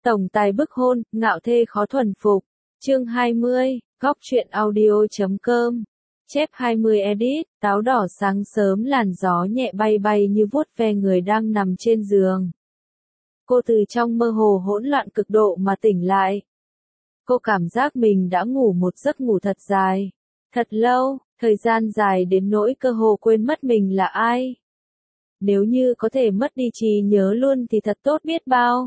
Tổng tài bức hôn, ngạo thê khó thuần phục. Chương 20, góc truyện audio.com. Chép 20 edit, táo đỏ sáng sớm làn gió nhẹ bay bay như vuốt ve người đang nằm trên giường. Cô từ trong mơ hồ hỗn loạn cực độ mà tỉnh lại. Cô cảm giác mình đã ngủ một giấc ngủ thật dài. Thật lâu, thời gian dài đến nỗi cơ hồ quên mất mình là ai. Nếu như có thể mất đi trí nhớ luôn thì thật tốt biết bao.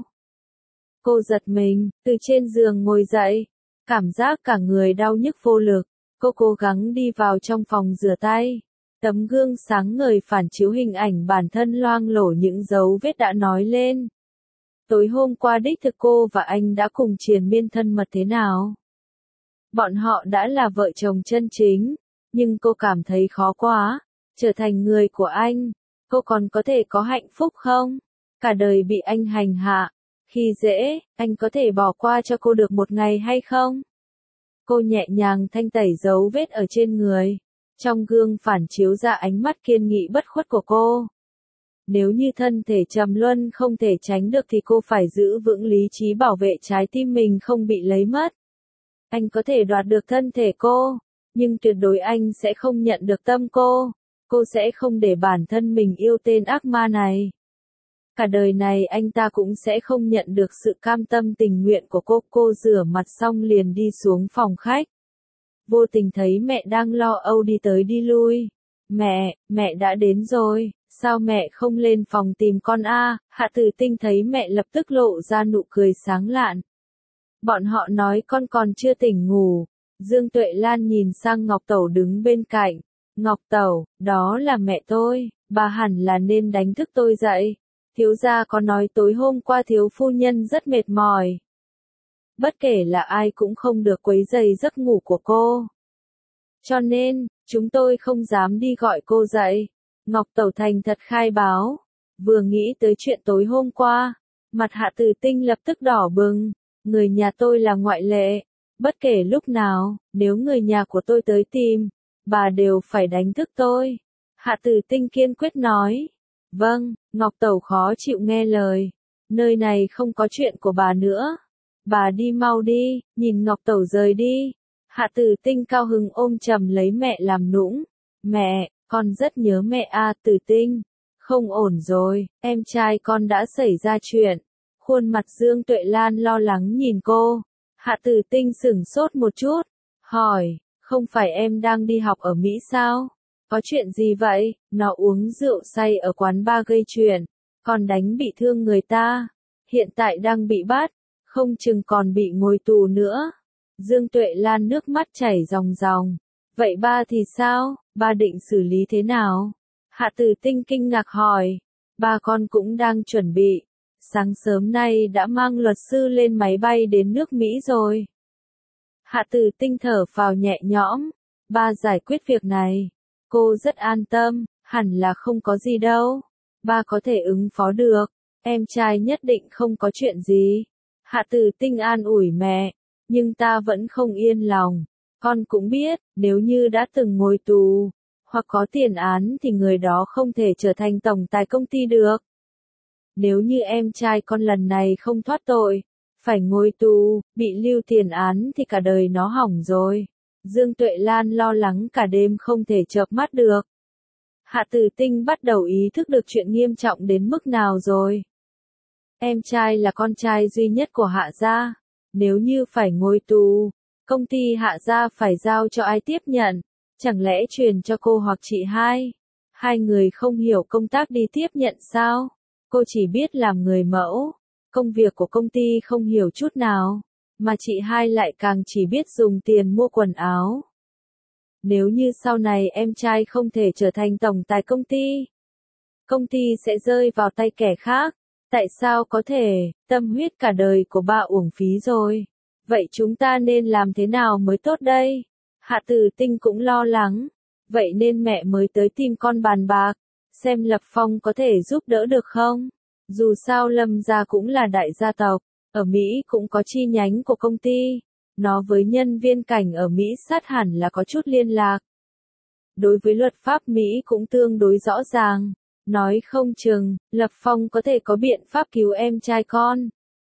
Cô giật mình, từ trên giường ngồi dậy, cảm giác cả người đau nhức vô lực. Cô cố gắng đi vào trong phòng rửa tay. Tấm gương sáng ngời phản chiếu hình ảnh bản thân loang lổ những dấu vết đã nói lên. Tối hôm qua đích thực cô và anh đã cùng triền miên thân mật thế nào? Bọn họ đã là vợ chồng chân chính, nhưng cô cảm thấy khó quá. Trở thành người của anh, cô còn có thể có hạnh phúc không? Cả đời bị anh hành hạ, khi dễ, anh có thể bỏ qua cho cô được một ngày hay không? Cô nhẹ nhàng thanh tẩy dấu vết ở trên người. Trong gương phản chiếu ra ánh mắt kiên nghị bất khuất của cô. Nếu như thân thể trầm luân không thể tránh được thì cô phải giữ vững lý trí bảo vệ trái tim mình không bị lấy mất. Anh có thể đoạt được thân thể cô, nhưng tuyệt đối anh sẽ không nhận được tâm cô. Cô sẽ không để bản thân mình yêu tên ác ma này. Cả đời này anh ta cũng sẽ không nhận được sự cam tâm tình nguyện của cô. Cô rửa mặt xong liền đi xuống phòng khách. Vô tình thấy mẹ đang lo âu đi tới đi lui. Mẹ đã đến rồi, sao mẹ không lên phòng tìm con a? Hạ Tử Tinh thấy mẹ lập tức lộ ra nụ cười sáng lạn. Bọn họ nói con còn chưa tỉnh ngủ. Dương Tuệ Lan nhìn sang Ngọc Tẩu đứng bên cạnh. Ngọc Tẩu, đó là mẹ tôi, bà hẳn là nên đánh thức tôi dậy. Thiếu gia có nói tối hôm qua thiếu phu nhân rất mệt mỏi. Bất kể là ai cũng không được quấy rầy giấc ngủ của cô. Cho nên, chúng tôi không dám đi gọi cô dậy. Ngọc Tẩu thành thật khai báo. Vừa nghĩ tới chuyện tối hôm qua, mặt Hạ Tử Tinh lập tức đỏ bừng. Người nhà tôi là ngoại lệ. Bất kể lúc nào, nếu người nhà của tôi tới tìm, bà đều phải đánh thức tôi. Hạ Tử Tinh kiên quyết nói. Vâng, Ngọc Tẩu khó chịu nghe lời. Nơi này không có chuyện của bà nữa. Bà đi mau đi, nhìn Ngọc Tẩu rời đi. Hạ Tử Tinh cao hứng ôm chầm lấy mẹ làm nũng. Mẹ, con rất nhớ mẹ a. Tử Tinh. Không ổn rồi, em trai con đã xảy ra chuyện. Khuôn mặt Dương Tuệ Lan lo lắng nhìn cô. Hạ Tử Tinh sửng sốt một chút. Hỏi, không phải em đang đi học ở Mỹ sao? Có chuyện gì vậy? Nó uống rượu say ở quán bar gây chuyện, còn đánh bị thương người ta. Hiện tại đang bị bắt, không chừng còn bị ngồi tù nữa. Dương Tuệ Lan nước mắt chảy ròng ròng. Vậy ba thì sao? Ba định xử lý thế nào? Hạ Tử Tinh kinh ngạc hỏi. Ba con cũng đang chuẩn bị. Sáng sớm nay đã mang luật sư lên máy bay đến nước Mỹ rồi. Hạ Tử Tinh thở phào nhẹ nhõm. Ba giải quyết việc này. Cô rất an tâm, hẳn là không có gì đâu. Ba có thể ứng phó được. Em trai nhất định không có chuyện gì. Hạ Tử Tinh an ủi mẹ. Nhưng ta vẫn không yên lòng. Con cũng biết, nếu như đã từng ngồi tù, hoặc có tiền án thì người đó không thể trở thành tổng tài công ty được. Nếu như em trai con lần này không thoát tội, phải ngồi tù, bị lưu tiền án thì cả đời nó hỏng rồi. Dương Tuệ Lan lo lắng cả đêm không thể chợp mắt được. Hạ Tử Tinh bắt đầu ý thức được chuyện nghiêm trọng đến mức nào rồi. Em trai là con trai duy nhất của Hạ gia. Nếu như phải ngồi tù, công ty Hạ gia phải giao cho ai tiếp nhận? Chẳng lẽ truyền cho cô hoặc chị hai? Hai người không hiểu công tác đi tiếp nhận sao? Cô chỉ biết làm người mẫu. Công việc của công ty không hiểu chút nào. Mà chị hai lại càng chỉ biết dùng tiền mua quần áo. Nếu như sau này em trai không thể trở thành tổng tài công ty sẽ rơi vào tay kẻ khác. Tại sao có thể? Tâm huyết cả đời của ba uổng phí rồi. Vậy chúng ta nên làm thế nào mới tốt đây? Hạ Tử Tinh cũng lo lắng. Vậy nên mẹ mới tới tìm con bàn bạc. Xem Lập Phong có thể giúp đỡ được không? Dù sao Lâm gia cũng là đại gia tộc. Ở Mỹ cũng có chi nhánh của công ty. Nó với nhân viên cảnh ở Mỹ sát hẳn là có chút liên lạc. Đối với luật pháp Mỹ cũng tương đối rõ ràng. Nói không chừng, Lập Phong có thể có biện pháp cứu em trai con.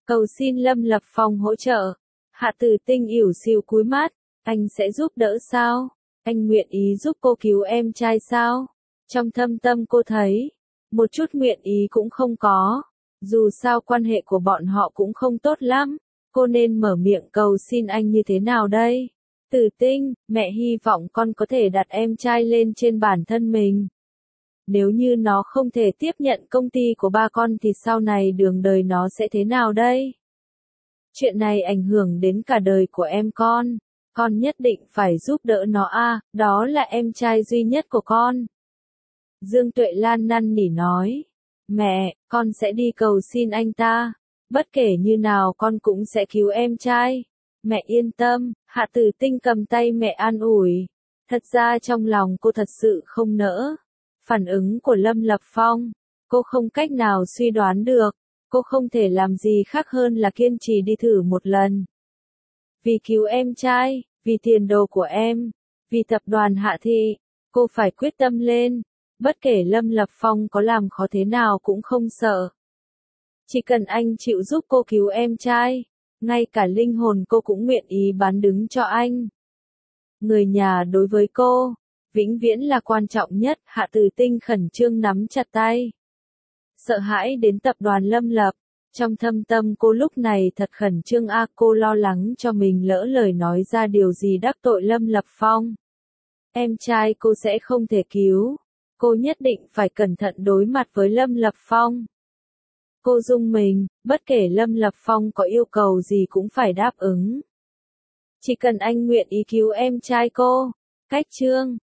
Cầu xin Lâm Lập Phong hỗ trợ. Hạ Tử Tinh ỉu xìu cúi mắt, anh sẽ giúp đỡ sao? Anh nguyện ý giúp cô cứu em trai sao? Trong thâm tâm cô thấy, một chút nguyện ý cũng không có. Dù sao quan hệ của bọn họ cũng không tốt lắm, cô nên mở miệng cầu xin anh như thế nào đây? Tử Tinh, mẹ hy vọng con có thể đặt em trai lên trên bản thân mình. Nếu như nó không thể tiếp nhận công ty của ba con thì sau này đường đời nó sẽ thế nào đây? Chuyện này ảnh hưởng đến cả đời của em con nhất định phải giúp đỡ nó đó là em trai duy nhất của con. Dương Tuệ Lan năn nỉ nói, mẹ, con sẽ đi cầu xin anh ta, bất kể như nào con cũng sẽ cứu em trai. Mẹ yên tâm, Hạ Tử Tinh cầm tay mẹ an ủi. Thật ra trong lòng cô thật sự không nỡ. Phản ứng của Lâm Lập Phong, cô không cách nào suy đoán được, cô không thể làm gì khác hơn là kiên trì đi thử một lần. Vì cứu em trai, vì tiền đồ của em, vì tập đoàn Hạ Thị, cô phải quyết tâm lên, bất kể Lâm Lập Phong có làm khó thế nào cũng không sợ. Chỉ cần anh chịu giúp cô cứu em trai, ngay cả linh hồn cô cũng nguyện ý bán đứng cho anh. Người nhà đối với cô, vĩnh viễn là quan trọng nhất. Hạ Tử Tinh khẩn trương nắm chặt tay. Sợ hãi đến tập đoàn Lâm Lập, trong thâm tâm cô lúc này thật khẩn trương cô lo lắng cho mình lỡ lời nói ra điều gì đắc tội Lâm Lập Phong. Em trai cô sẽ không thể cứu, cô nhất định phải cẩn thận đối mặt với Lâm Lập Phong. Cô rung mình, bất kể Lâm Lập Phong có yêu cầu gì cũng phải đáp ứng. Chỉ cần anh nguyện ý cứu em trai cô. Cách chương